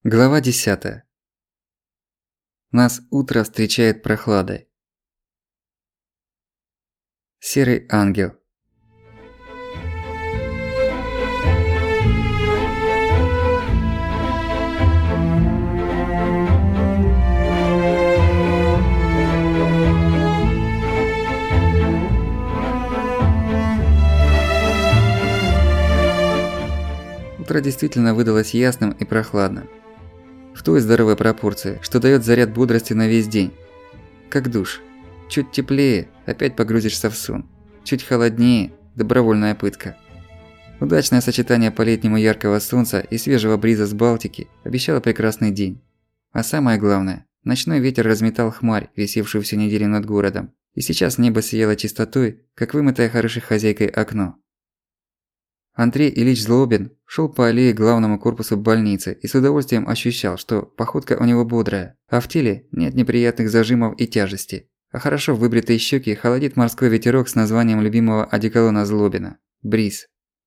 Глава 10. Нас утро встречает прохладой. Серый ангел. Утро действительно выдалось ясным и прохладным. В той здоровой пропорции, что даёт заряд бодрости на весь день. Как душ. Чуть теплее – опять погрузишься в сон. Чуть холоднее – добровольная пытка. Удачное сочетание по-летнему яркого солнца и свежего бриза с Балтики обещало прекрасный день. А самое главное – ночной ветер разметал хмарь, висевшую всю неделю над городом. И сейчас небо сияло чистотой, как вымытое хорошей хозяйкой окно. Андрей Ильич Злобин шёл по аллее к главному корпусу больницы и с удовольствием ощущал, что походка у него бодрая, а в теле нет неприятных зажимов и тяжести, а хорошо выбритые щеки холодит морской ветерок с названием любимого одеколона Злобина – бриз.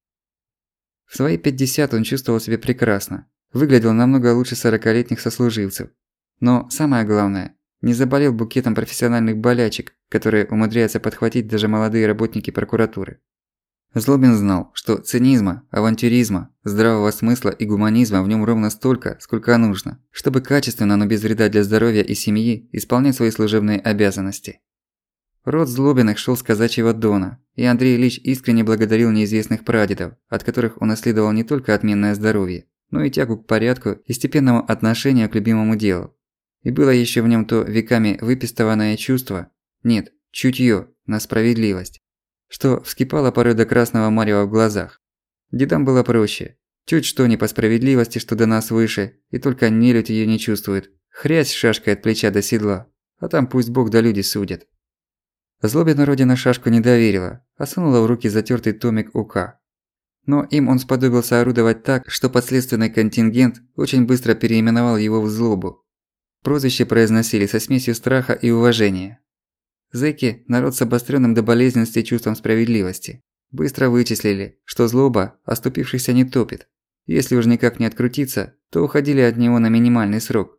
В свои 50 он чувствовал себя прекрасно, выглядел намного лучше 40-летних сослуживцев. Но самое главное – не заболел букетом профессиональных болячек, которые умудряются подхватить даже молодые работники прокуратуры. Злобин знал, что цинизма, авантюризма, здравого смысла и гуманизма в нем ровно столько, сколько нужно, чтобы качественно, но без вреда для здоровья и семьи исполнять свои служебные обязанности. Род Злобиных шёл с казачьего Дона, и Андрей Ильич искренне благодарил неизвестных прадедов, от которых унаследовал не только отменное здоровье, но и тягу к порядку и степенному отношению к любимому делу. И было ещё в нём то веками выпистованное чувство, нет, чутьё на справедливость, что вскипало порой до красного марева в глазах. Дедам было проще. Чуть что не по справедливости, что до нас выше, и только нелюдь её не чувствует. Хрясь шашкой от плеча до седла, а там пусть Бог да люди судят. Злобину родина шашку не доверила, а сунула в руки затёртый томик УК. Но им он сподобился орудовать так, что подследственный контингент очень быстро переименовал его в Злобу. Прозвище произносили со смесью страха и уважения. Зэки – народ с обострённым до болезненности чувством справедливости. Быстро вычислили, что злоба оступившихся не топит. Если уж никак не открутиться, то уходили от него на минимальный срок.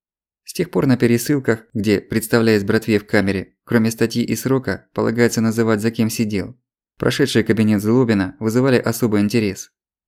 С тех пор на пересылках, где, представляясь братве в камере, кроме статьи и срока, полагается называть за кем сидел, прошедшие кабинет Злобина вызывали особый интерес.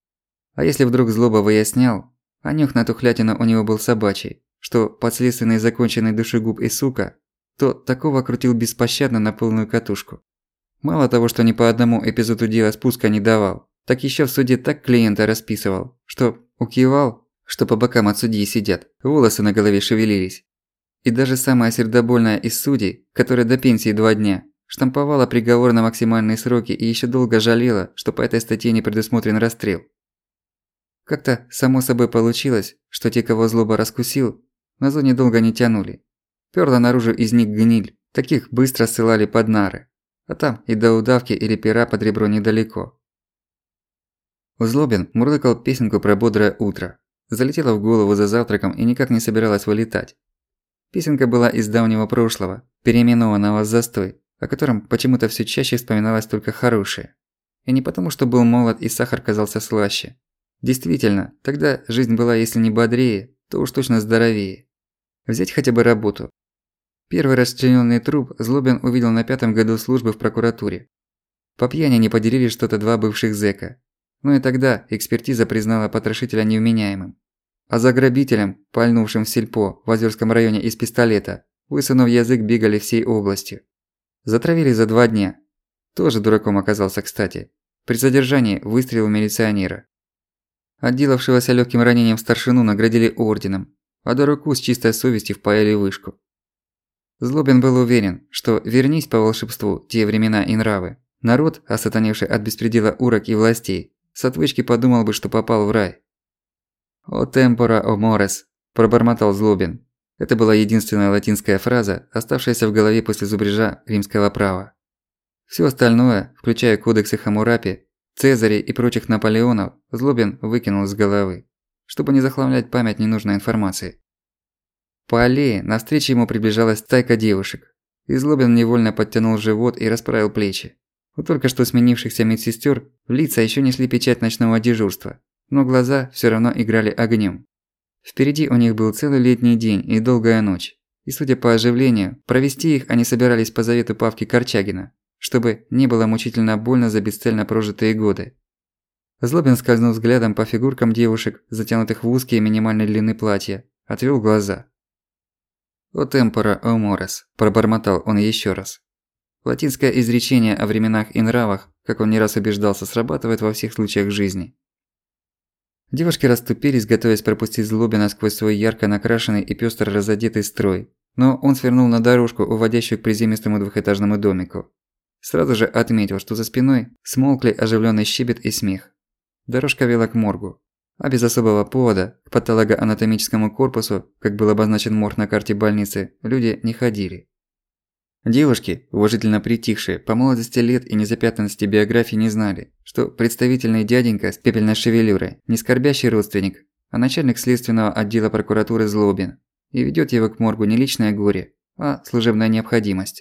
А если вдруг Злоба выяснял, а нюх на тухлятину у него был собачий, что подследственный законченный душегуб и сука, то такого крутил беспощадно на полную катушку. Мало того, что ни по одному эпизоду дела спуска не давал, так ещё в суде так клиента расписывал, что укивал, что по бокам от судьи сидят, волосы на голове шевелились. И даже самая сердобольная из судей, которая до пенсии 2 дня, штамповала приговор на максимальные сроки и ещё долго жалела, что по этой статье не предусмотрен расстрел. Как-то само собой получилось, что те, кого Злоба раскусил, на зоне долго не тянули. Пёрла наружу из них гниль, таких быстро ссылали под нары. А там и до удавки или пера под ребро недалеко. Злобин мурлыкал песенку про бодрое утро. Залетела в голову за завтраком и никак не собиралась вылетать. Песенка была из давнего прошлого, переименованного в застой, о котором почему-то всё чаще вспоминалось только хорошее. И не потому, что был молод и сахар казался слаще. Действительно, тогда жизнь была, если не бодрее, то уж точно здоровее. Взять хотя бы работу. Первый расчленённый труп Злобин увидел на 5-м году службы в прокуратуре. По пьяни не поделили что-то 2 бывших зэка. Но и тогда экспертиза признала потрошителя невменяемым. А за грабителем, пальнувшим в сельпо в Озёрском районе из пистолета, высунув язык, бегали всей областью. Затравили за 2 дня. Тоже дураком оказался, кстати. При задержании выстрелил милиционера. Отделавшегося лёгким ранением старшину наградили орденом, а дураку с чистой совестью впаяли вышку. Злобин был уверен, что вернись по волшебству те времена и нравы, народ, осатаневший от беспредела урок и властей, с отвычки подумал бы, что попал в рай. «О темпора, о морес», – пробормотал Злобин. Это была единственная латинская фраза, оставшаяся в голове после зубрежа римского права. Всё остальное, включая кодексы Хаммурапи, Цезарей и прочих Наполеонов, Злобин выкинул из головы, чтобы не захламлять память ненужной информацией. По аллее навстречу ему приближалась стайка девушек, и Злобин невольно подтянул живот и расправил плечи. У только что сменившихся медсестёр в лица ещё несли печать ночного дежурства, но глаза всё равно играли огнём. Впереди у них был целый летний день и долгая ночь. И судя по оживлению, провести их они собирались по завету Павки Корчагина, чтобы не было мучительно больно за бесцельно прожитые годы. Злобин скользнул взглядом по фигуркам девушек, затянутых в узкие минимальной длины платья, отвел глаза. «О темпора, о морес», – пробормотал он еще раз. Латинское изречение о временах и нравах, как он не раз убеждался, срабатывает во всех случаях жизни. Девушки расступились, готовясь пропустить Злобина сквозь свой ярко накрашенный и пёстро разодетый строй, но он свернул на дорожку, уводящую к приземистому двухэтажному домику. Сразу же отметил, что за спиной смолкли оживлённый щебет и смех. Дорожка вела к моргу, а без особого повода к патологоанатомическому корпусу, как был обозначен морг на карте больницы, люди не ходили. Девушки, уважительно притихшие, по молодости лет и незапятнанности биографии не знали, что представительный дяденька с пепельной шевелюрой не скорбящий родственник, а начальник следственного отдела прокуратуры Злобин, и ведёт его к моргу не личное горе, а служебная необходимость.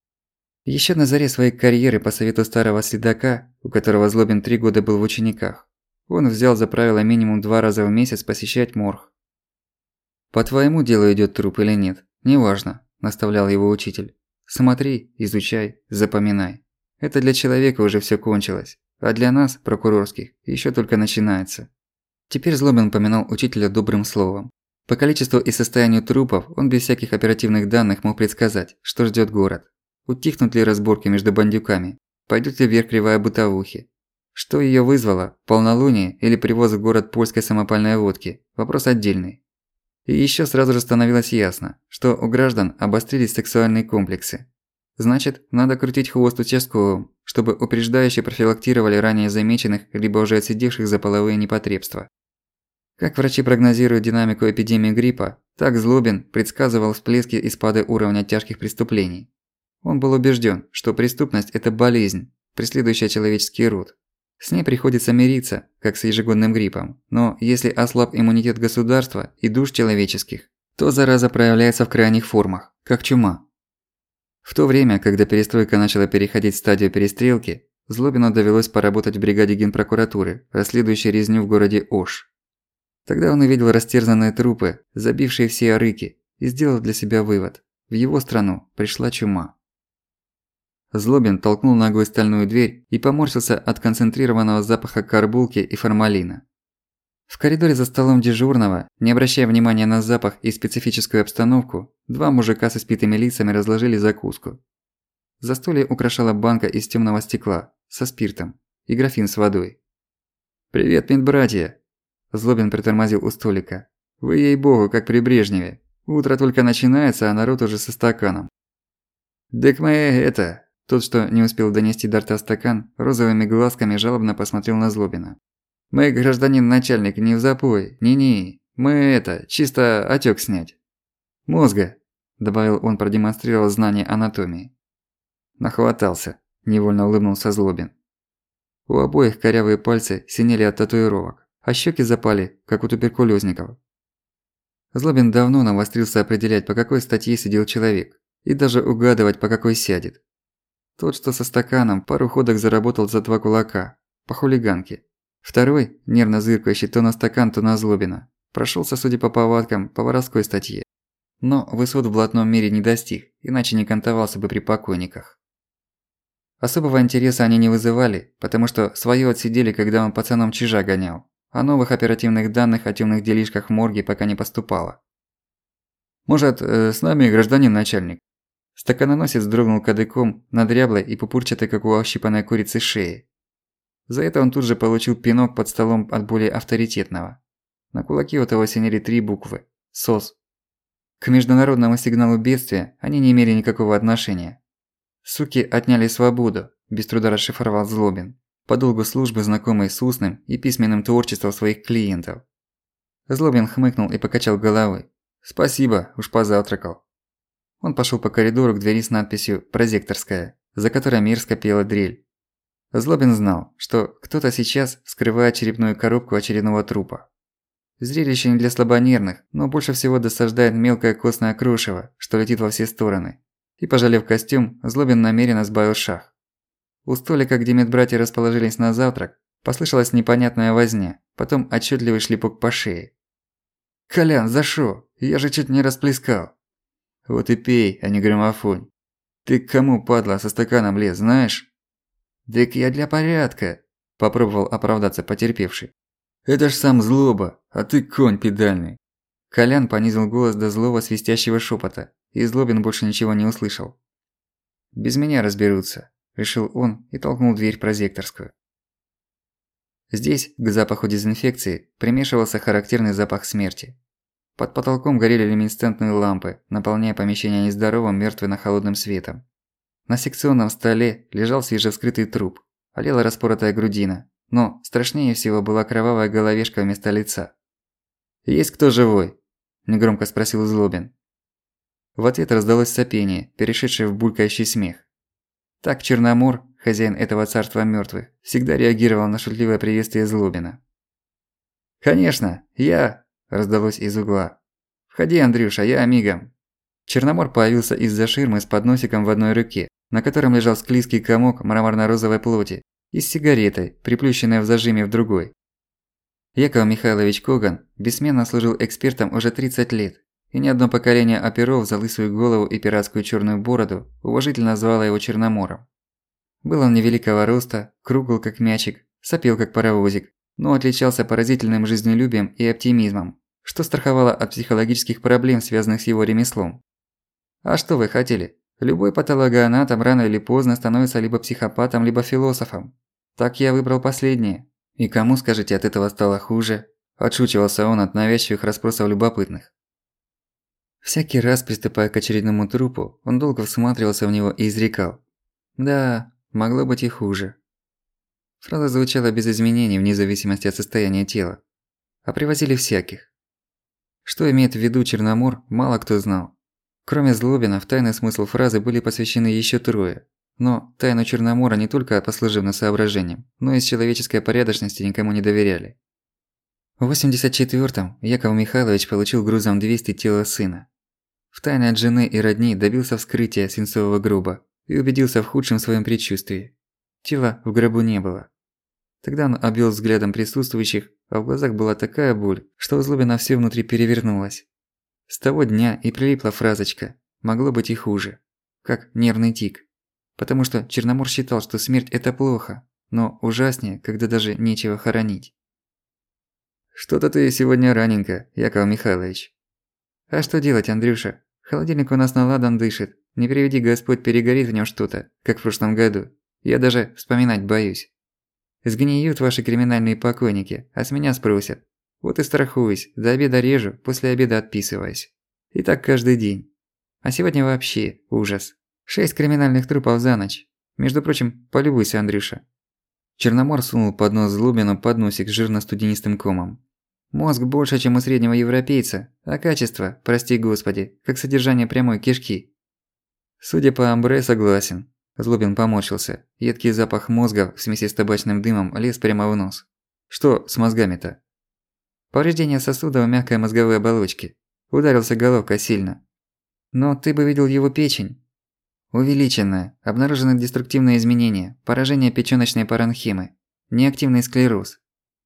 Ещё на заре своей карьеры по совету старого следака, у которого Злобин 3 года был в учениках, он взял за правило минимум 2 раза в месяц посещать морг. «По твоему делу идёт труп или нет, неважно», – наставлял его учитель. «Смотри, изучай, запоминай. Это для человека уже всё кончилось, а для нас, прокурорских, ещё только начинается». Теперь Злобин поминал учителя добрым словом. По количеству и состоянию трупов он без всяких оперативных данных мог предсказать, что ждёт город. Утихнут ли разборки между бандюками? Пойдёт ли вверх кривая бытовухи? Что её вызвало? Полнолуние или привоз в город польской самопальной водки? Вопрос отдельный. И ещё сразу же становилось ясно, что у граждан обострились сексуальные комплексы. Значит, надо крутить хвост участковым, чтобы упреждающе профилактировали ранее замеченных либо уже отсидевших за половые непотребства. Как врачи прогнозируют динамику эпидемии гриппа, так Злобин предсказывал всплески и спады уровня тяжких преступлений. Он был убеждён, что преступность – это болезнь, преследующая человеческий род. С ней приходится мириться, как с ежегодным гриппом, но если ослаб иммунитет государства и душ человеческих, то зараза проявляется в крайних формах, как чума. В то время, когда перестройка начала переходить в стадию перестрелки, Злобину довелось поработать в бригаде генпрокуратуры, расследующей резню в городе Ош. Тогда он увидел растерзанные трупы, забившие все рыки, и сделал для себя вывод – в его страну пришла чума. Злобин толкнул ногой стальную дверь и поморщился от концентрированного запаха карбулки и формалина. В коридоре за столом дежурного, не обращая внимания на запах и специфическую обстановку, 2 мужика с испитыми лицами разложили закуску. Застолье украшала банка из тёмного стекла, со спиртом, и графин с водой. «Привет, медбратья!» Злобин притормозил у столика. «Вы, ей-богу, как при Брежневе. Утро только начинается, а народ уже со стаканом». «Дык мы это...» Тот, что не успел донести до рта стакан, розовыми глазками жалобно посмотрел на Злобина. «Мы, гражданин начальник, не в запой, не-не. Мы это, чисто отёк снять». «Мозга», – добавил он, продемонстрировал знание анатомии. «Нахватался», – невольно улыбнулся Злобин. У обоих корявые пальцы синели от татуировок, а щеки запали, как у туберкулезников. Злобин давно навострился определять, по какой статье сидел человек, и даже угадывать, по какой сядет. Тот, что со стаканом, пару ходок заработал за 2 кулака, по хулиганке. Второй, нервно зыркающий то на стакан, то на Злобина, прошёлся, судя по повадкам, по воровской статье. Но высот в блатном мире не достиг, иначе не кантовался бы при покойниках. Особого интереса они не вызывали, потому что своё отсидели, когда он пацаном чижа гонял, а новых оперативных данных о тёмных делишках в морге пока не поступало. «Может, с нами, гражданин начальник?» Стаканоносец дрогнул кадыком на дряблой и пупурчатой, как у ощипанной курицы, шее. За это он тут же получил пинок под столом от более авторитетного. На кулаке у того синели 3 буквы – СОС. К международному сигналу бедствия они не имели никакого отношения. «Суки отняли свободу», – без труда расшифровал Злобин, по долгу службы знакомый с устным и письменным творчеством своих клиентов. Злобин хмыкнул и покачал головой. «Спасибо, уж позавтракал». Он пошёл по коридору к двери с надписью «Прозекторская», за которой мерзко пела дрель. Злобин знал, что кто-то сейчас вскрывает черепную коробку очередного трупа. Зрелище не для слабонервных, но больше всего досаждает мелкое костное крошево, что летит во все стороны. И, пожалев костюм, Злобин намеренно сбавил шаг. У столика, где медбратья расположились на завтрак, послышалась непонятная возня, потом отчётливый шлепок по шее. «Колян, за шо? Я же чуть не расплескал». «Вот и пей, а не граммофон. Ты к кому, падла, со стаканом лез, знаешь?» «Дык я для порядка», – попробовал оправдаться потерпевший. «Это ж сам Злоба, а ты конь педальный». Колян понизил голос до злого свистящего шепота, и Злобин больше ничего не услышал. «Без меня разберутся», – решил он и толкнул дверь в прозекторскую. Здесь к запаху дезинфекции примешивался характерный запах смерти. Под потолком горели люминесцентные лампы, наполняя помещение нездоровым мертвенно-холодным светом. На секционном столе лежал свежевскрытый труп, олела распоротая грудина, но страшнее всего была кровавая головешка вместо лица. «Есть кто живой?» – негромко спросил Злобин. В ответ раздалось сопение, перешедшее в булькающий смех. Так Черномор, хозяин этого царства мёртвых, всегда реагировал на шутливое приветствие Злобина. «Конечно, я!» – раздалось из угла. «Входи, Андрюша, я мигом». Черномор появился из-за ширмы с подносиком в одной руке, на котором лежал склизкий комок мраморно-розовой плоти, и с сигаретой, приплющенной в зажиме в другой. Яков Михайлович Коган бессменно служил экспертом уже 30 лет, и ни одно поколение оперов за лысую голову и пиратскую черную бороду уважительно звало его Черномором. Был он невеликого роста, кругл как мячик, сопел как паровозик, но отличался поразительным жизнелюбием и оптимизмом, что страховало от психологических проблем, связанных с его ремеслом. А что вы хотели? Любой патологоанатом рано или поздно становится либо психопатом, либо философом. Так я выбрал последнее. И кому, скажете, от этого стало хуже? Отшучивался он от навязчивых расспросов любопытных. Всякий раз, приступая к очередному трупу, он долго всматривался в него и изрекал: «Да, могло быть и хуже». Фраза звучала без изменений вне зависимости от состояния тела. А привозили всяких. Что имеет в виду Черномор, мало кто знал. Кроме Злобина, в тайный смысл фразы были посвящены ещё трое. Но тайну Черномора не только по служебным соображениям, но и из человеческой порядочности никому не доверяли. В 84-м Яков Михайлович получил грузом 200 тело сына. Втайне от жены и родни добился вскрытия свинцового гроба и убедился в худшем своем предчувствии. Тела в гробу не было. Тогда он обвел взглядом присутствующих, а в глазах была такая боль, что у Злобина всё внутри перевернулось. С того дня и прилипла фразочка «могло быть и хуже», как нервный тик. Потому что Черномор считал, что смерть – это плохо, но ужаснее, когда даже нечего хоронить. «Что-то ты сегодня раненько, Яков Михайлович». «А что делать, Андрюша? Холодильник у нас наладан дышит. Не приведи Господь, перегорит в нём что-то, как в прошлом году. Я даже вспоминать боюсь. Сгниют ваши криминальные покойники, а с меня спросят. Вот и страхуюсь, до обеда режу, после обеда отписываюсь. И так каждый день. А сегодня вообще ужас. 6 криминальных трупов за ночь. Между прочим, полюбуйся, Андрюша». Черномор сунул под нос Злобину подносик с жирно-студенистым комом. «Мозг больше, чем у среднего европейца, а качество, прости господи, как содержание прямой кишки». «Судя по амбре, согласен». Злобин поморщился. Едкий запах мозга в смеси с табачным дымом лез прямо в нос. «Что с мозгами-то?» «Повреждение сосуда в мягкой мозговой оболочке. Ударился головка сильно. Но ты бы видел его печень. Увеличенная, обнаружены деструктивные изменения, поражение печёночной паренхимы, неактивный склероз».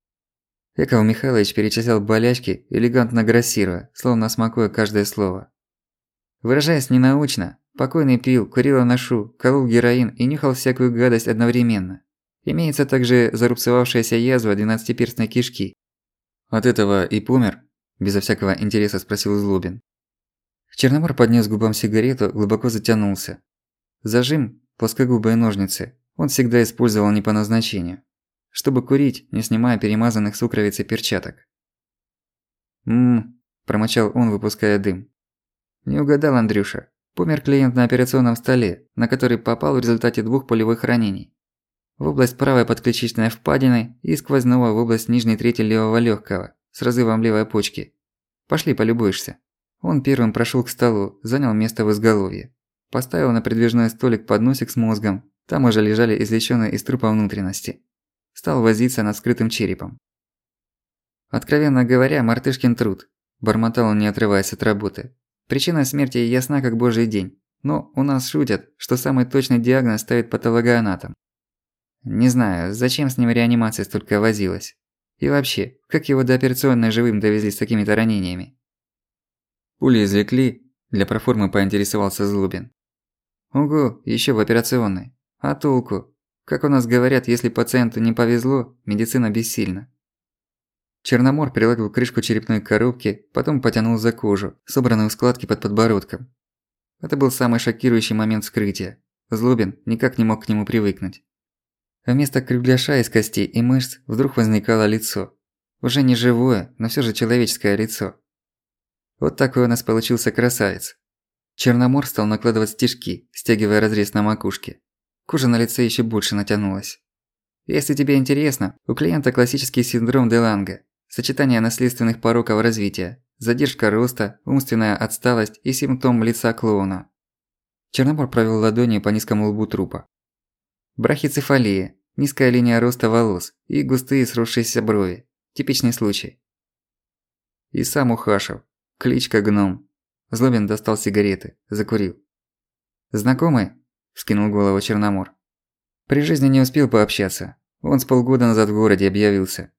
Яков Михайлович перечислял болячки, элегантно грассируя, словно смакуя каждое слово. Выражаясь ненаучно, покойный пил, курил аношу, колол героин и нюхал всякую гадость одновременно. Имеется также зарубцевавшаяся язва 12-перстной кишки. «От этого и помер?» – безо всякого интереса спросил Злобин. Черномор поднес к губам сигарету, глубоко затянулся. Зажим, плоскогубые ножницы, он всегда использовал не по назначению. Чтобы курить, не снимая перемазанных сукровицей перчаток. Промычал он, выпуская дым. «Не угадал, Андрюша. Помер клиент на операционном столе, на который попал в результате 2 пулевых ранений. В область правой подключичной впадины и сквозного в область нижней трети левого легкого, с разрывом левой почки. Пошли, полюбуешься». Он первым прошел к столу, занял место в изголовье. Поставил на придвижной столик подносик с мозгом, там уже лежали извлечённые из трупа внутренности. Стал возиться над скрытым черепом. «Откровенно говоря, мартышкин труд», – бормотал он, не отрываясь от работы. «Причина смерти ясна как божий день, но у нас шутят, что самый точный диагноз ставит патологоанатом. Не знаю, зачем с ним реанимация столько возилась. И вообще, как его до операционной живым довезли с такими-то ранениями? Пули извлекли, для проформы поинтересовался Злобин. Ого, ещё в операционной. А толку? Как у нас говорят, если пациенту не повезло, медицина бессильна. Черномор приладил крышку черепной коробки, потом потянул за кожу, собранную в складки под подбородком. Это был самый шокирующий момент вскрытия. Злобин никак не мог к нему привыкнуть. Вместо кругляша из костей и мышц вдруг возникало лицо. Уже не живое, но всё же человеческое лицо. Вот такой у нас получился красавец. Черномор стал накладывать стежки, стягивая разрез на макушке. Кожа на лице ещё больше натянулась. Если тебе интересно, у клиента классический синдром Деланга. Сочетание наследственных пороков развития, задержка роста, умственная отсталость и симптом лица клоуна. Черномор провёл ладонью по низкому лбу трупа. Брахицефалия, низкая линия роста волос и густые сросшиеся брови. Типичный случай. И сам Ухашев. Кличка Гном. Злобин достал сигареты, закурил. «Знакомый?» – вскинул голову Черномор. «При жизни не успел пообщаться. Он с полгода назад в городе объявился».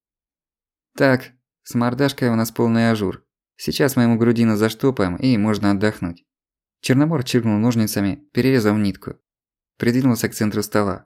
«Так, с мордашкой у нас полный ажур. Сейчас мы ему грудину заштопаем, и можно отдохнуть». Черномор чиркнул ножницами, перерезав нитку. Придвинулся к центру стола.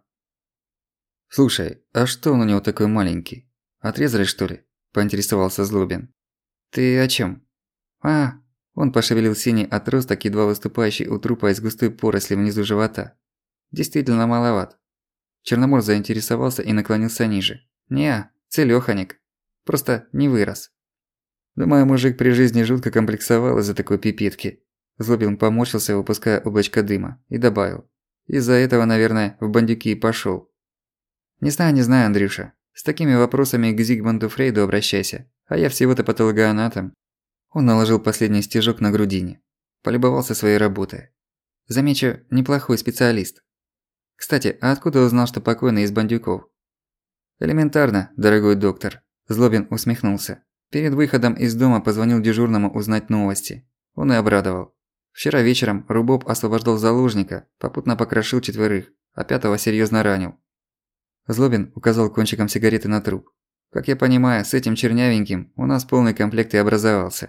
«Слушай, а что он у него такой маленький? Отрезали, что ли?» – поинтересовался Злобин. «Ты о чём?» «А!» – он пошевелил синий отросток, едва выступающий у трупа из густой поросли внизу живота. «Действительно маловат». Черномор заинтересовался и наклонился ниже. «Не, целёханик. Просто не вырос». Думаю, мужик при жизни жутко комплексовал из-за такой пипетки. Злобин поморщился, выпуская облачко дыма, и добавил. Из-за этого, наверное, в бандюки и пошёл. Не знаю, Андрюша. С такими вопросами к Зигмунду Фрейду обращайся. А я всего-то патологоанатом. Он наложил последний стежок на грудине. Полюбовался своей работой. Замечу, неплохой специалист. Кстати, а откуда узнал, что покойный из бандюков? Элементарно, дорогой доктор. Злобин усмехнулся. Перед выходом из дома позвонил дежурному узнать новости. Он и обрадовал. Вчера вечером Рубоб освобождал заложника, попутно покрошил 4, а 5-го серьёзно ранил. Злобин указал кончиком сигареты на труп. Как я понимаю, с этим чернявеньким у нас полный комплект и образовался.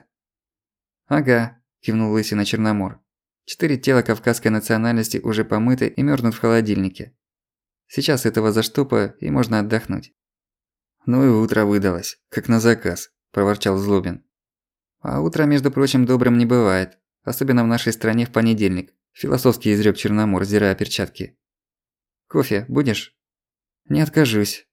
«Ага», – кивнул лысина Черномор. 4 тела кавказской национальности уже помыты и мёрзнут в холодильнике. Сейчас этого заштопаю, и можно отдохнуть. «Ну и утро выдалось, как на заказ», – проворчал Злобин. «А утро, между прочим, добрым не бывает, особенно в нашей стране в понедельник», – философски изрёк Черномор, сдирая перчатки. «Кофе будешь?» «Не откажусь».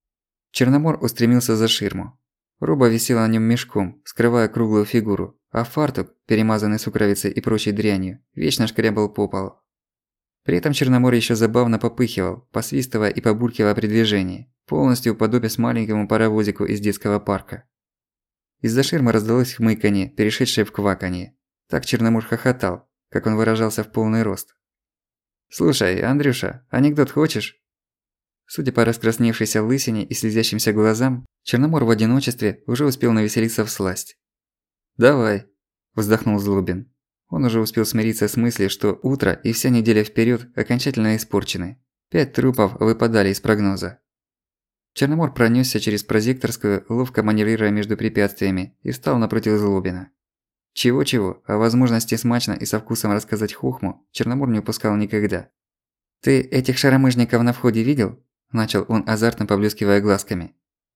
Черномор устремился за ширму. Роба висела на нём мешком, скрывая круглую фигуру, а фартук, перемазанный сукровицей и прочей дрянью, вечно шкрябал по полу. При этом Черномор ещё забавно попыхивал, посвистывая и побулькивая при движении, полностью уподобясь маленькому паровозику из детского парка. Из-за ширмы раздалось хмыканье, перешедшее в кваканье. Так Черномор хохотал, как он выражался в полный рост. «Слушай, Андрюша, анекдот хочешь?» Судя по раскрасневшейся лысине и слезящимся глазам, Черномор в одиночестве уже успел навеселиться всласть. «Давай», – вздохнул Злобин. Он уже успел смириться с мыслью, что утро и вся неделя вперёд окончательно испорчены. 5 трупов выпадали из прогноза. Черномор пронёсся через прозекторскую, ловко маневрируя между препятствиями, и встал напротив Злобина. Чего-чего, а возможности смачно и со вкусом рассказать хохму Черномор не упускал никогда. «Ты этих шаромыжников на входе видел?» – начал он, азартно поблескивая глазками.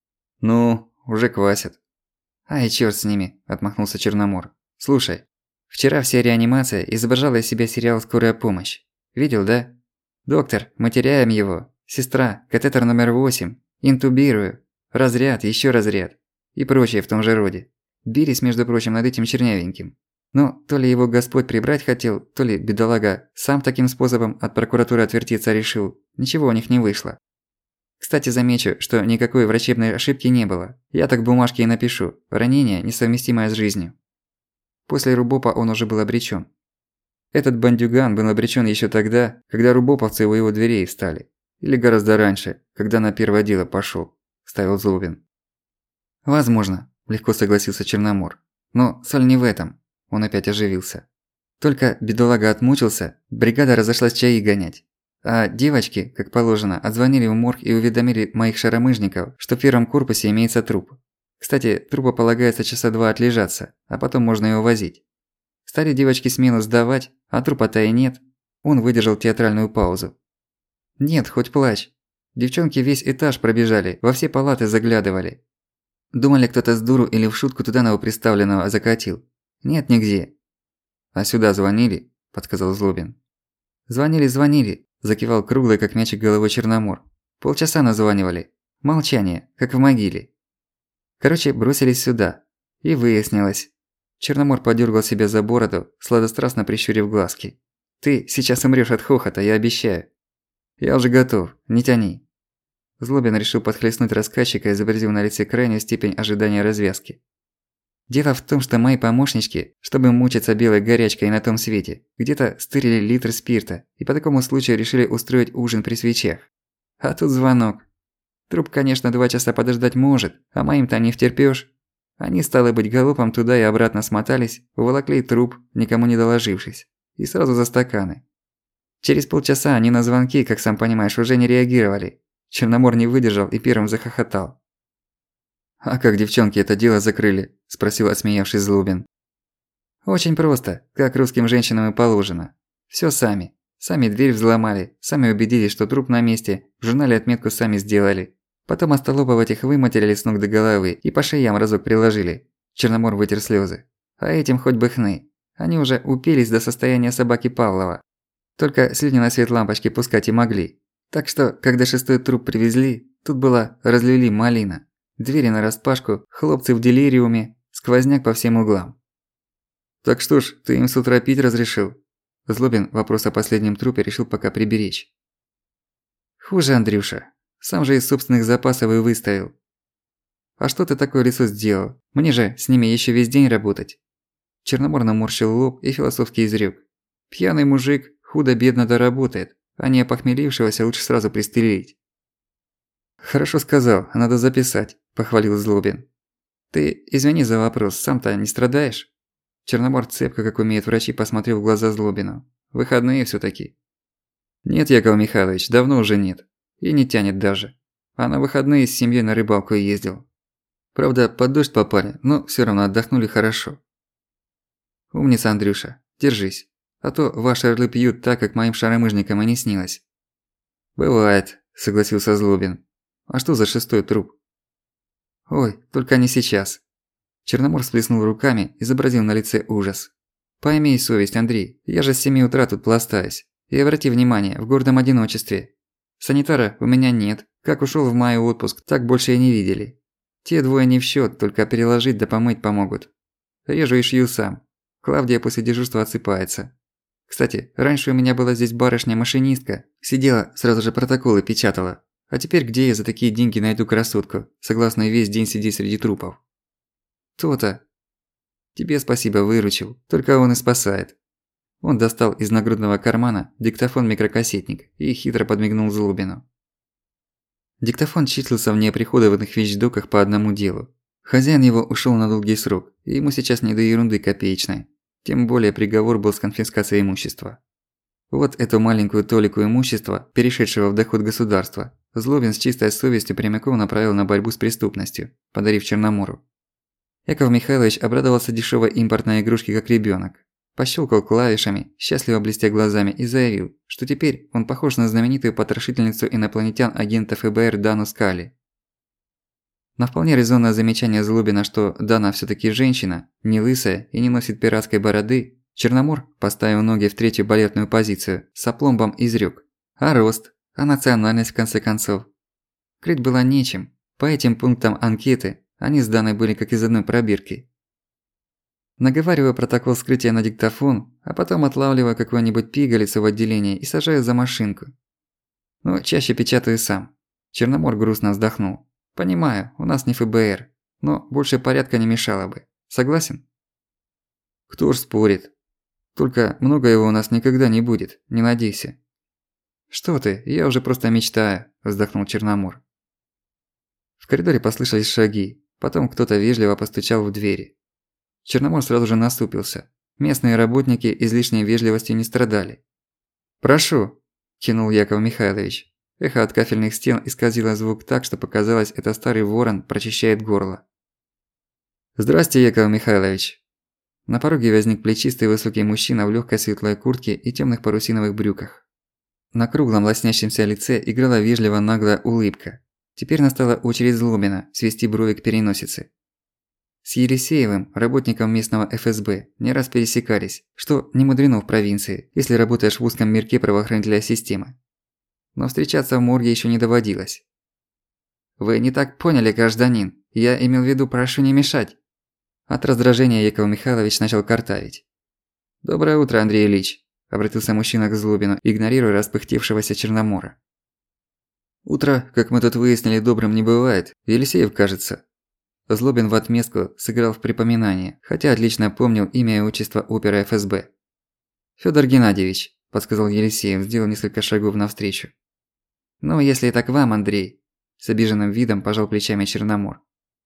«Ну, уже квасят». «Ай, чёрт с ними», – отмахнулся Черномор. «Слушай, вчера вся реанимация изображала из себя сериал «Скорая помощь». Видел, да? Доктор, мы теряем его. Сестра, катетер номер 8. Интубирую. Разряд, ещё разряд. И прочее в том же роде. Бились, между прочим, над этим чернявеньким. Но то ли его Господь прибрать хотел, то ли, бедолага, сам таким способом от прокуратуры отвертеться решил. Ничего у них не вышло. Кстати, замечу, что никакой врачебной ошибки не было. Я так в бумажке и напишу. Ранение, несовместимое с жизнью. После Рубопа он уже был обречён. Этот бандюган был обречён ещё тогда, когда рубоповцы у его дверей встали. Или гораздо раньше, когда на первое дело пошёл, ставил Злобин. Возможно, легко согласился Черномор. Но соль не в этом. Он опять оживился. Только бедолага отмучился, бригада разошлась чаи гонять. А девочки, как положено, отзвонили в морг и уведомили моих шаромыжников, что в первом корпусе имеется труп. Кстати, трупу полагается часа 2 отлежаться, а потом можно его возить. Стали девочки смену сдавать, а трупа-то и нет. Он выдержал театральную паузу. Нет, хоть плачь. Девчонки весь этаж пробежали, во все палаты заглядывали. Думали, кто-то с дуру или в шутку туда новоприставленного закатил. Нет нигде. А сюда звонили, подсказал Злобин. Звонили, закивал круглый, как мячик, головой Черномор. Полчаса названивали. Молчание, как в могиле. Короче, бросились сюда. И выяснилось. Черномор подёргал себя за бороду, сладострастно прищурив глазки. Ты сейчас умрёшь от хохота, я обещаю. Я уже готов, не тяни. Злобин решил подхлестнуть рассказчика, изобразив на лице крайнюю степень ожидания развязки. Дело в том, что мои помощнички, чтобы мучиться белой горячкой на том свете, где-то стырили литр спирта и по такому случаю решили устроить ужин при свечах. А тут звонок. Труп, конечно, 2 часа подождать может, а моим-то не втерпёшь. Они, стало быть, галопом туда и обратно смотались, уволокли труп, никому не доложившись, и сразу за стаканы. Через полчаса они на звонки, как сам понимаешь, уже не реагировали. Черномор не выдержал и первым захохотал. «А как девчонки это дело закрыли?» – спросил отсмеявшись Злобин. «Очень просто, как русским женщинам и положено. Всё сами. Сами дверь взломали, сами убедились, что труп на месте, в журнале отметку сами сделали. Потом остолопов этих выматерили с ног до головы и по шеям разок приложили». Черномор вытер слёзы. «А этим хоть бы хны. Они уже упились до состояния собаки Павлова. Только слюни на свет лампочки пускать и могли. Так что, когда 6-й труп привезли, тут была разлили малина. Двери нараспашку, хлопцы в делириуме, сквозняк по всем углам». «Так что ж, ты им с утра пить разрешил?» Злобин вопрос о последнем трупе решил пока приберечь. «Хуже, Андрюша. Сам же из собственных запасов и выставил. А что ты такое лицо сделал? Мне же с ними ещё весь день работать». Черномор наморщил лоб и философски изрёк. «Пьяный мужик худо-бедно доработает, а не опохмелившегося лучше сразу пристрелить». «Хорошо сказал, надо записать», – похвалил Злобин. «Ты извини за вопрос, сам-то не страдаешь?» Черномор цепко, как умеют врачи, посмотрел в глаза Злобину. «Выходные всё-таки». «Нет, Яков Михайлович, давно уже нет. И не тянет даже. А на выходные с семьей на рыбалку ездил. Правда, под дождь попали, но всё равно отдохнули хорошо». «Умница, Андрюша, держись. А то ваши орлы пьют так, как моим шаромыжникам и не снилось». «Бывает», – согласился Злобин. «А что за 6-й труп?» «Ой, только не сейчас». Черномор сплеснул руками, изобразил на лице ужас. «Пойми совесть, Андрей, я же с 7 утра тут пластаюсь. И обрати внимание, в гордом одиночестве. Санитара у меня нет. Как ушёл в мае отпуск, так больше и не видели. Те двое не в счёт, только переложить да помыть помогут. Режу и шью сам. Клавдия после дежурства отсыпается. Кстати, раньше у меня была здесь барышня-машинистка. Сидела, сразу же протоколы печатала. А теперь где я за такие деньги найду красотку, согласно весь день сидеть среди трупов?» «То-то. Тебе спасибо, выручил. Только он и спасает». Он достал из нагрудного кармана диктофон-микрокассетник и хитро подмигнул Злобину. Диктофон числился в неоприходованных вещдоках по одному делу. Хозяин его ушёл на долгий срок, и ему сейчас не до ерунды копеечной. Тем более приговор был с конфискацией имущества. Вот эту маленькую толику имущества, перешедшего в доход государства, Злобин с чистой совестью прямиком направил на борьбу с преступностью, подарив Черномору. Яков Михайлович обрадовался дешёвой импортной игрушке как ребёнок. Пощёлкал клавишами, счастливо блестя глазами, и заявил, что теперь он похож на знаменитую потрошительницу инопланетян агента ФБР Дану Скали. На вполне резонное замечание Злобина, что Дана всё-таки женщина, не лысая и не носит пиратской бороды, Черномор, поставив ноги в 3-ю балетную позицию, с опломбом изрёк. А рост? А национальность, в конце концов? Крыть было нечем. По этим пунктам анкеты они с Даной были как из одной пробирки. Наговариваю протокол вскрытия на диктофон, а потом отлавливаю какую-нибудь пигалицу в отделении и сажаю за машинку. Но чаще печатаю сам. Черномор грустно вздохнул. «Понимаю, у нас не ФБР, но больше порядка не мешало бы. Согласен?» «Кто ж спорит? Только много его у нас никогда не будет, не надейся». «Что ты, я уже просто мечтаю», – вздохнул Черномор. В коридоре послышались шаги, потом кто-то вежливо постучал в двери. Черномор сразу же насупился. Местные работники излишней вежливостью не страдали. «Прошу», – кинул Яков Михайлович. Эхо от кафельных стен исказило звук так, что показалось, это старый ворон прочищает горло. «Здрасте, Яков Михайлович!» На пороге возник плечистый высокий мужчина в легкой светлой куртке и темных парусиновых брюках. На круглом лоснящемся лице играла вежливо наглая улыбка. Теперь настала очередь Злобина свести брови к переносице. С Елисеевым, работником местного ФСБ, не раз пересекались, что не мудрено в провинции, если работаешь в узком мирке правоохранительной системы. Но встречаться в морге еще не доводилось. «Вы не так поняли, гражданин. Я имел в виду, прошу не мешать». От раздражения Яков Михайлович начал картавить. «Доброе утро, Андрей Ильич», – обратился мужчина к Злобину, игнорируя распыхтевшегося Черномора. «Утро, как мы тут выяснили, добрым не бывает. Елисеев, кажется». Злобин в отместку сыграл в припоминание, хотя отлично помнил имя и отчество опера ФСБ. «Фёдор Геннадьевич», – подсказал Елисеев, сделал несколько шагов навстречу. «Ну, если это к вам, Андрей», – с обиженным видом пожал плечами Черномор.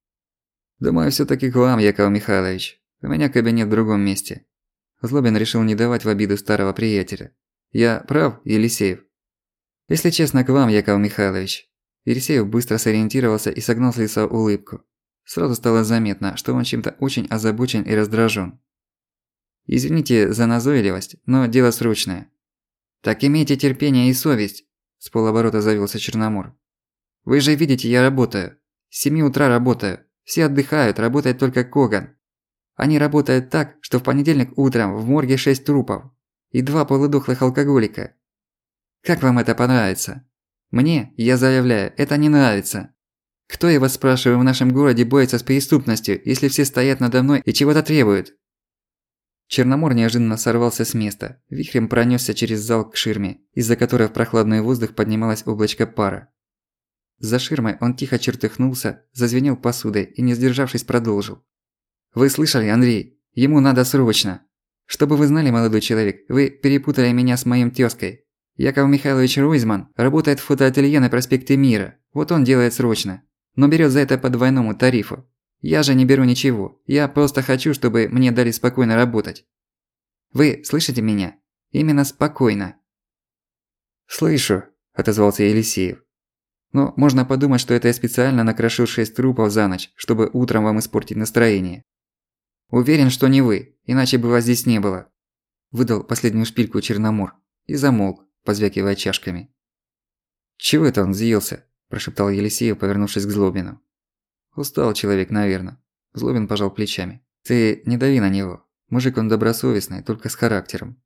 «Думаю, всё-таки к вам, Яков Михайлович. У меня кабинет в другом месте». Злобин решил не давать в обиду старого приятеля. «Я прав, Елисеев?» «Если честно, к вам, Яков Михайлович». Елисеев быстро сориентировался и согнал с лица улыбку. Сразу стало заметно, что он чем-то очень озабочен и раздражен. «Извините за назойливость, но дело срочное». «Так имейте терпение и совесть», – с полоборота завелся Черномор. «Вы же видите, я работаю. С 7 утра работаю. Все отдыхают, работает только Коган. Они работают так, что в понедельник утром в морге 6 трупов и 2 полудохлых алкоголика. Как вам это понравится? Мне, я заявляю, это не нравится. Кто, я вас спрашиваю, в нашем городе борется с преступностью, если все стоят надо мной и чего-то требуют?» Черномор неожиданно сорвался с места, вихрем пронёсся через зал к ширме, из-за которой в прохладный воздух поднималось облачко пара. За ширмой он тихо чертыхнулся, зазвенел посудой и, не сдержавшись, продолжил. «Вы слышали, Андрей? Ему надо срочно. Чтобы вы знали, молодой человек, вы перепутали меня с моим тёзкой. Яков Михайлович Ройзман работает в фотоателье на проспекте Мира. Вот он делает срочно. Но берёт за это по двойному тарифу. Я же не беру ничего. Я просто хочу, чтобы мне дали спокойно работать. Вы слышите меня? Именно спокойно». «Слышу», – отозвался Елисеев. «Но можно подумать, что это я специально накрошил 6 трупов за ночь, чтобы утром вам испортить настроение. Уверен, что не вы, иначе бы вас здесь не было». Выдал последнюю шпильку Черномор и замолк, позвякивая чашками. «Чего это он взъелся?» – прошептал Елисеев, повернувшись к Злобину. «Устал человек, наверное». Злобин пожал плечами. «Ты не дави на него. Мужик он добросовестный, только с характером».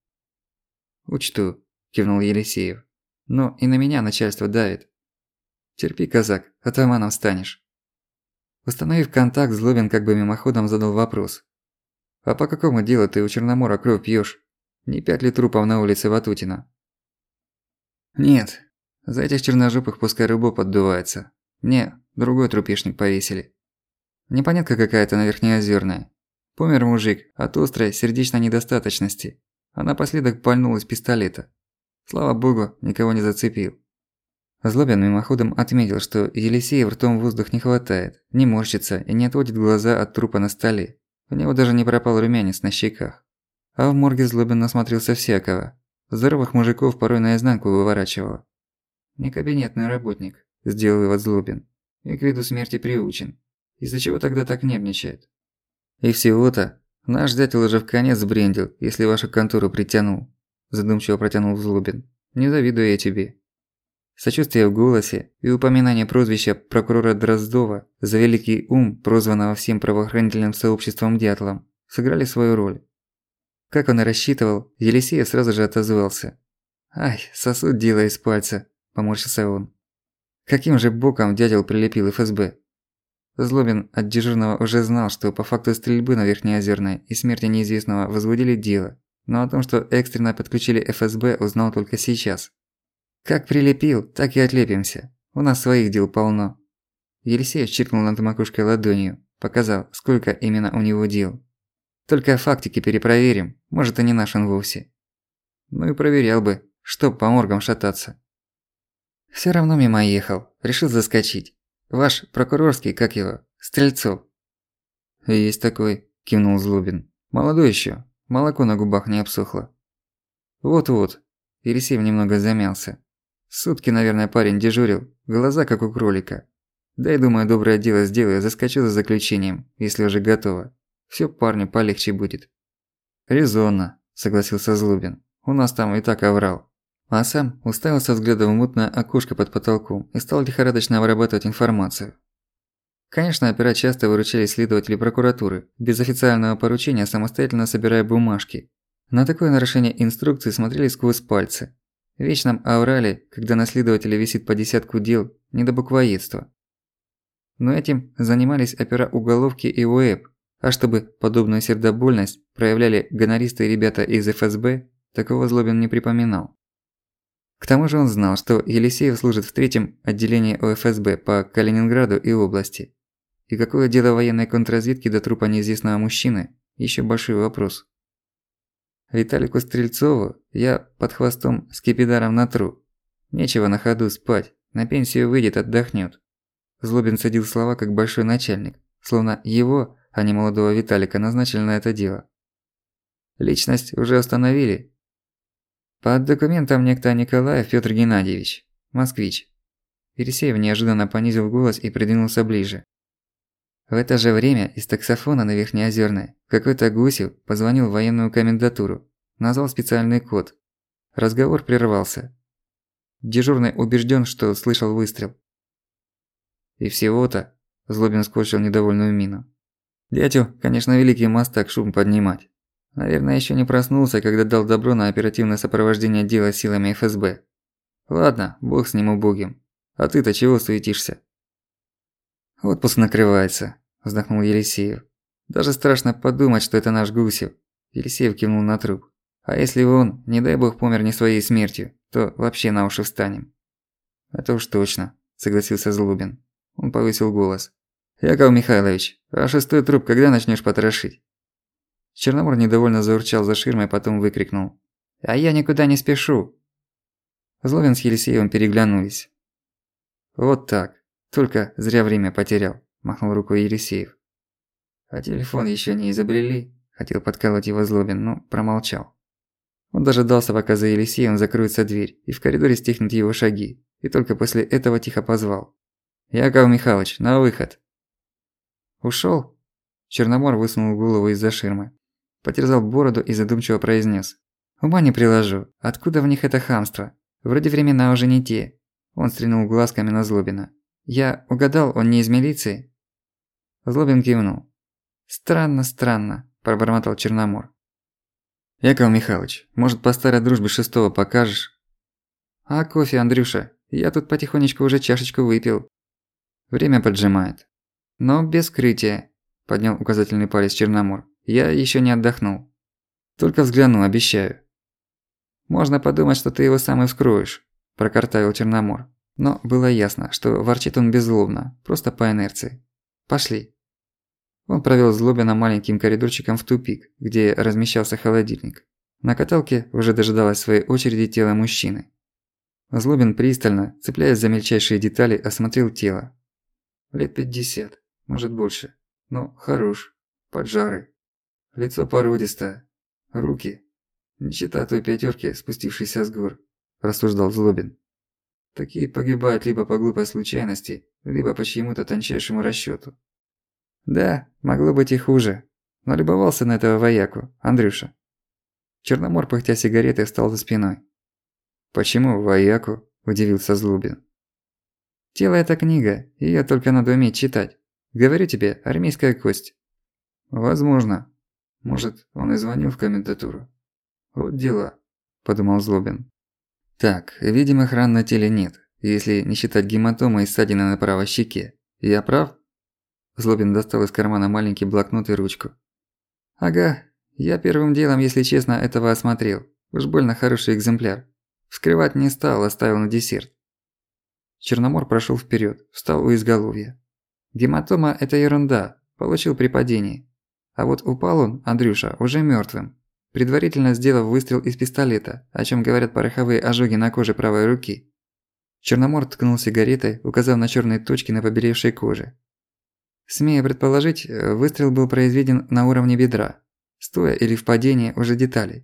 «Учту», – кивнул Елисеев. «Но и на меня начальство давит. Терпи, казак, атаманом станешь». Установив контакт, Злобин как бы мимоходом задал вопрос. «А по какому делу ты у Черномора кровь пьёшь? Не 5 ли трупов на улице Ватутина?» «Нет, за этих черножопых пускай рыбу поддувается. Мне другой трупешник повесили. Непонятка какая-то на Верхнеозерная. Помер мужик от острой сердечной недостаточности, а напоследок пальнул из пистолета. Слава богу, никого не зацепил». Злобин мимоходом отметил, что Елисеев ртом воздух не хватает, не морщится и не отводит глаза от трупа на столе. У него даже не пропал румянец на щеках. А в морге Злобин насмотрелся всякого. Здоровых мужиков порой наизнанку выворачивало. «Не кабинетный работник», – сделал вывод Злобин. «И к виду смерти приучен. Из-за чего тогда так нервничает?» «И всего-то. Наш дятел уже вконец сбрендил, если вашу контору притянул», – задумчиво протянул Злобин. «Не завидую я тебе». Сочувствие в голосе и упоминание прозвища прокурора Дроздова за великий ум, прозванного всем правоохранительным сообществом дятлом, сыграли свою роль. Как он и рассчитывал, Елисеев сразу же отозвался. «Ай, сосуд дело из пальца», – поморщился он. Каким же боком дятел прилепил ФСБ? Злобин от дежурного уже знал, что по факту стрельбы на Верхнеозерной и смерти неизвестного возбудили дело, но о том, что экстренно подключили ФСБ, узнал только сейчас. «Как прилепил, так и отлепимся. У нас своих дел полно». Елисеев чиркнул над макушкой ладонью, показал, сколько именно у него дел. «Только фактики перепроверим, может, и не наш он вовсе». «Ну и проверял бы, чтоб по моргам шататься». «Всё равно мимо ехал, решил заскочить. Ваш прокурорский, как его, Стрельцов». «Есть такой», – кивнул Злобин. «Молодой ещё, молоко на губах не обсохло». «Вот-вот». Елисеев немного замялся. Сутки, наверное, парень дежурил, глаза как у кролика. Да и думаю, доброе дело сделаю, заскочу за заключением, если уже готово. Всё парню полегче будет. Резонно, согласился Злобин. У нас там и так оврал. А сам уставился взглядом в мутное окошко под потолком и стал лихорадочно обрабатывать информацию. Конечно, опера часто выручали следователи прокуратуры, без официального поручения самостоятельно собирая бумажки. На такое нарушение инструкции смотрели сквозь пальцы. В вечном аврале, когда на следователя висит по десятку дел, не до буквоедства. Но этим занимались опера уголовки и УЭП, а чтобы подобную сердобольность проявляли гонористые ребята из ФСБ, такого Злобин не припоминал. К тому же он знал, что Елисеев служит в 3-м отделении ОФСБ по Калининграду и области. И какое дело военной контрразведки до трупа неизвестного мужчины – ещё большой вопрос. Виталику Стрельцову я под хвостом скипидаром натру. Нечего на ходу спать, на пенсию выйдет, отдохнёт. Злобин цедил слова как большой начальник, словно его, а не молодого Виталика, назначили на это дело. Личность уже установили. Под документом некто Николаев Пётр Геннадьевич, москвич. Елисеев неожиданно понизил голос и придвинулся ближе. В это же время из таксофона на Верхнеозерной какой-то Гусев позвонил в военную комендатуру, назвал специальный код. Разговор прервался. Дежурный убежден, что слышал выстрел. И всего-то, Злобин скорчил недовольную мину. Дядю, конечно, великий мастак шум поднимать. Наверное, ещё не проснулся, когда дал добро на оперативное сопровождение дела силами ФСБ. Ладно, бог с ним убогим. А ты-то чего суетишься? Отпуск накрывается, вздохнул Елисеев. Даже страшно подумать, что это наш Гусев. Елисеев кивнул на труп. А если он, не дай бог, помер не своей смертью, то вообще на уши встанем. Это уж точно, согласился Злобин. Он повысил голос. Яков Михайлович, а 6-й труп когда начнёшь потрошить? Черномор недовольно заурчал за ширмой, потом выкрикнул. «А я никуда не спешу!» Злобин с Елисеевым переглянулись. «Вот так. Только зря время потерял», – махнул рукой Елисеев. «А телефон ещё не изобрели?» – хотел подколоть его Злобин, но промолчал. Он дожидался, пока за Елисеевым закроется дверь, и в коридоре стихнут его шаги, и только после этого тихо позвал. «Яков Михайлович, на выход!» «Ушёл?» Черномор высунул голову из-за ширмы. Потерзал бороду и задумчиво произнес: «Ума не приложу. Откуда в них это хамство? Вроде времена уже не те». Он стрельнул глазками на Злобина. «Я угадал, он не из милиции?» Злобин кивнул. «Странно, странно», – пробормотал Черномор. «Яков Михайлович, может, по старой дружбе 6-го покажешь?» «А кофе, Андрюша? Я тут потихонечку уже чашечку выпил». «Время поджимает». «Но без скрытия», – поднял указательный палец Черномор. «Я ещё не отдохнул. Только взгляну, обещаю». «Можно подумать, что ты его сам и вскроешь», – прокартавил Черномор. Но было ясно, что ворчит он беззлобно, просто по инерции. «Пошли». Он провёл Злобина маленьким коридорчиком в тупик, где размещался холодильник. На каталке уже дожидалось своей очереди тело мужчины. Злобин пристально, цепляясь за мельчайшие детали, осмотрел тело. Лет 50, может больше, но хорош, поджарый. Лицо породистое, руки. Не чета той 5-ки, спустившейся с гор, рассуждал Злобин. Такие погибают либо по глупой случайности, либо по чьему-то тончайшему расчёту. Да, могло быть и хуже, но любовался на этого вояку, Андрюша. Черномор, пыхтя сигаретой, встал за спиной. «Почему вояку?» – удивился Злобин. «Тело – это книга, её только надо уметь читать. Говорю тебе, армейская кость». «Возможно. Может, он и звонил в комендатуру. Вот дела», – подумал Злобин. «Так, видимых ран на теле нет, если не считать гематомы и ссадины на правой щеке. Я прав?» Злобин достал из кармана маленький блокнот и ручку. «Ага, я первым делом, если честно, этого осмотрел. Уж больно хороший экземпляр. Вскрывать не стал, оставил на десерт». Черномор прошёл вперёд, встал у изголовья. «Гематома – это ерунда, получил при падении. А вот упал он, Андрюша, уже мёртвым, предварительно сделав выстрел из пистолета, о чём говорят пороховые ожоги на коже правой руки». Черномор ткнул сигаретой, указав на чёрные точки на побелевшей коже. Смею предположить, выстрел был произведен на уровне бедра. Стоя или в падении уже детали.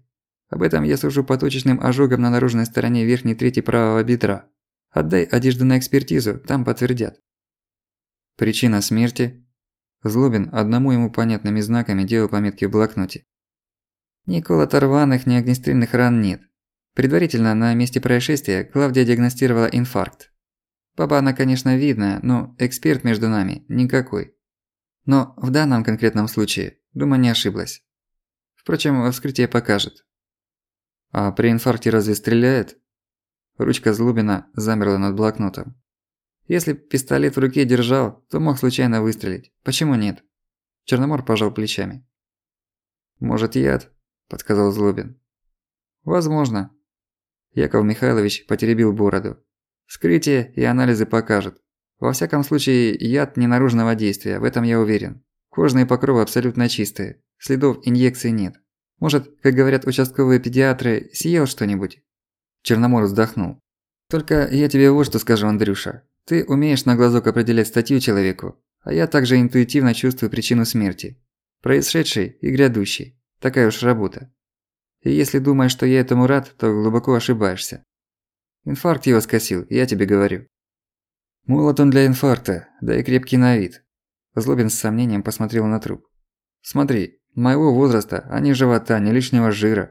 Об этом я сужу по точечным ожогам на наружной стороне верхней трети правого бедра. Отдай одежду на экспертизу, там подтвердят. Причина смерти? Злобин одному ему понятными знаками делал пометки в блокноте. Ни колото-рваных, ни огнестрельных ран нет. Предварительно на месте происшествия Клавдия диагностировала инфаркт. Баба она, конечно, видная, но эксперт между нами никакой. Но в данном конкретном случае, думаю, не ошиблась. Впрочем, вскрытие покажет. А при инфаркте разве стреляет? Ручка Злобина замерла над блокнотом. Если пистолет в руке держал, то мог случайно выстрелить. Почему нет? Черномор пожал плечами. Может, яд? Подсказал Злобин. Возможно. Яков Михайлович потеребил бороду. Вскрытие и анализы покажут. Во всяком случае, яд не наружного действия, в этом я уверен. Кожные покровы абсолютно чистые. Следов инъекций нет. Может, как говорят участковые педиатры, съел что-нибудь? Черномор вздохнул. Только я тебе вот что скажу, Андрюша. Ты умеешь на глазок определять статью человеку, а я также интуитивно чувствую причину смерти. Происшедшей и грядущей. Такая уж работа. И если думаешь, что я этому рад, то глубоко ошибаешься. Инфаркт его скосил, я тебе говорю. Молод он для инфаркта, да и крепкий на вид. Злобин с сомнением посмотрел на труп. Смотри, моего возраста, а ни живота, ни лишнего жира.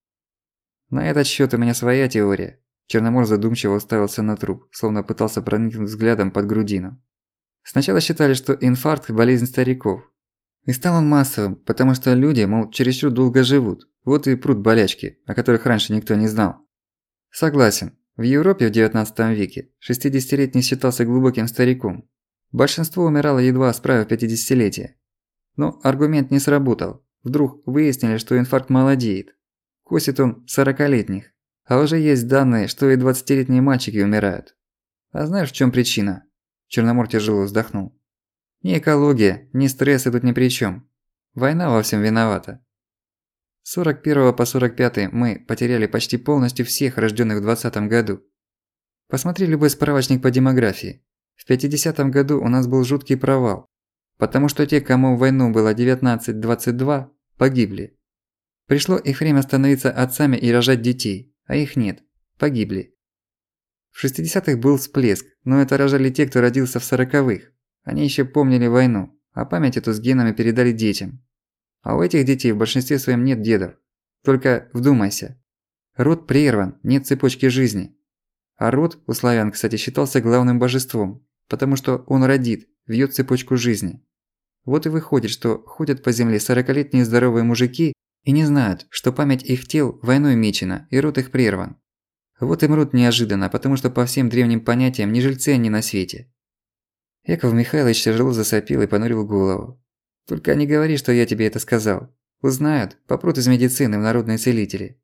На этот счёт у меня своя теория. Черномор задумчиво уставился на труп, словно пытался проникнуть взглядом под грудину. Сначала считали, что инфаркт – болезнь стариков. И стал он массовым, потому что люди, мол, чересчур долго живут. Вот и прут болячки, о которых раньше никто не знал. Согласен. В Европе в 19 веке 60-летний считался глубоким стариком. Большинство умирало едва справив 50-летие. Но аргумент не сработал. Вдруг выяснили, что инфаркт молодеет. Косит он 40-летних. А уже есть данные, что и 20-летние мальчики умирают. А знаешь, в чём причина? Черномор тяжело вздохнул. Ни экология, ни стрессы тут ни при чём. Война во всем виновата. С 41 по 45 мы потеряли почти полностью всех, рождённых в 20 году. Посмотри любой справочник по демографии. В 50 году у нас был жуткий провал. Потому что те, кому в войну было 19-22, погибли. Пришло их время становиться отцами и рожать детей, а их нет. Погибли. В 60-х был всплеск, но это рожали те, кто родился в 40-х. Они ещё помнили войну, а память эту с генами передали детям. А у этих детей в большинстве своем нет дедов. Только вдумайся. Род прерван, нет цепочки жизни. А род у славян, кстати, считался главным божеством, потому что он родит, вьёт цепочку жизни. Вот и выходит, что ходят по земле 40-летние здоровые мужики и не знают, что память их тел войной мечена и род их прерван. Вот и мрут неожиданно, потому что по всем древним понятиям не жильцы они на свете. Яков Михайлович тяжело засопел и понурил голову. Только не говори, что я тебе это сказал. Узнают, попрут из медицины в народные целители.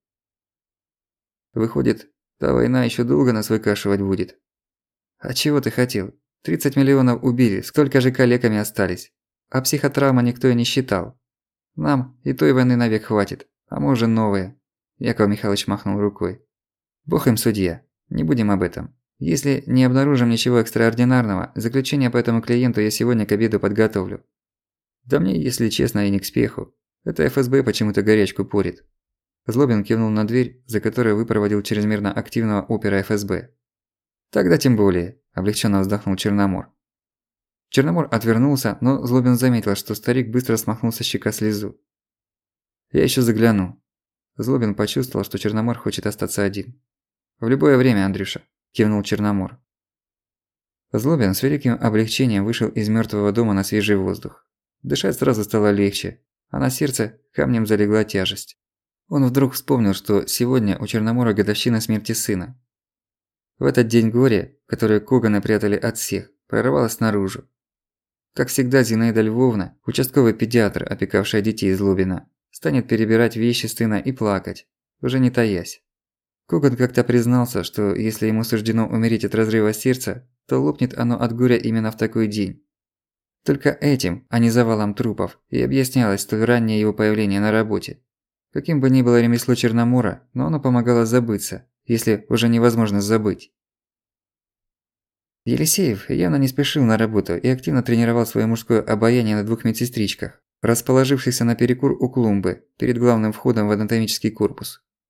Выходит, та война ещё долго нас выкашивать будет. А чего ты хотел? 30 миллионов убили, столько же калеками остались. А психотравма никто и не считал. Нам и той войны навек хватит, а может новые. Яков Михайлович махнул рукой. Бог им судья, не будем об этом. Если не обнаружим ничего экстраординарного, заключение по этому клиенту я сегодня к обеду подготовлю. Да мне, если честно, и не к спеху. Это ФСБ почему-то горячку порит. Злобин кивнул на дверь, за которой выпроводил чрезмерно активного опера ФСБ. Тогда тем более, облегченно вздохнул Черномор. Черномор отвернулся, но Злобин заметил, что старик быстро смахнул со щека слезу. Я ещё загляну. Злобин почувствовал, что Черномор хочет остаться один. В любое время, Андрюша, кивнул Черномор. Злобин с великим облегчением вышел из мёртвого дома на свежий воздух. Дышать сразу стало легче, а на сердце камнем залегла тяжесть. Он вдруг вспомнил, что сегодня у Черномора годовщина смерти сына. В этот день горе, которое Коганы прятали от всех, прорвалось наружу. Как всегда, Зинаида Львовна, участковый педиатр, опекавшая детей Злобина, станет перебирать вещи сына и плакать, уже не таясь. Коган как-то признался, что если ему суждено умереть от разрыва сердца, то лопнет оно от горя именно в такой день. Только этим, а не завалом трупов, и объяснялось столь раннее его появление на работе. Каким бы ни было ремесло Черномора, но оно помогало забыться, если уже невозможно забыть. Елисеев явно не спешил на работу и активно тренировал своё мужское обаяние на двух медсестричках, расположившихся наперекур у клумбы, перед главным входом в анатомический корпус.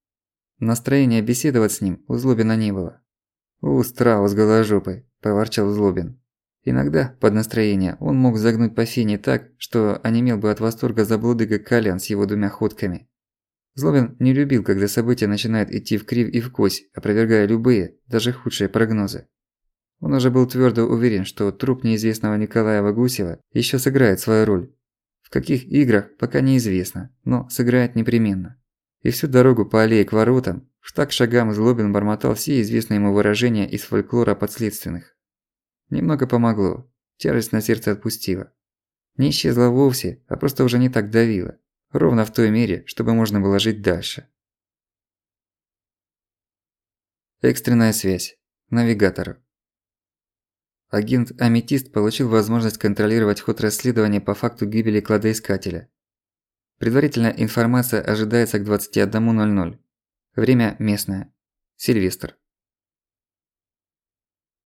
Настроения беседовать с ним у Злобина не было. «Страус голожопый», – проворчал Злобин. Иногда, под настроение, он мог загнуть по фене так, что онемел бы от восторга заблудыга Колян с его 2 ходками. Злобин не любил, когда события начинают идти вкривь и вкось, опровергая любые, даже худшие прогнозы. Он уже был твёрдо уверен, что труп неизвестного Николая Гусева ещё сыграет свою роль. В каких играх, пока неизвестно, но сыграет непременно. И всю дорогу по аллее к воротам, в шаг шагам Злобин бормотал все известные ему выражения из фольклора подследственных. Немного помогло, тяжесть на сердце отпустила. Не исчезла вовсе, а просто уже не так давила. Ровно в той мере, чтобы можно было жить дальше. Экстренная связь. Навигатору. Агент-аметист получил возможность контролировать ход расследования по факту гибели кладоискателя. Предварительная информация ожидается к 21:00. Время местное. Сильвестр.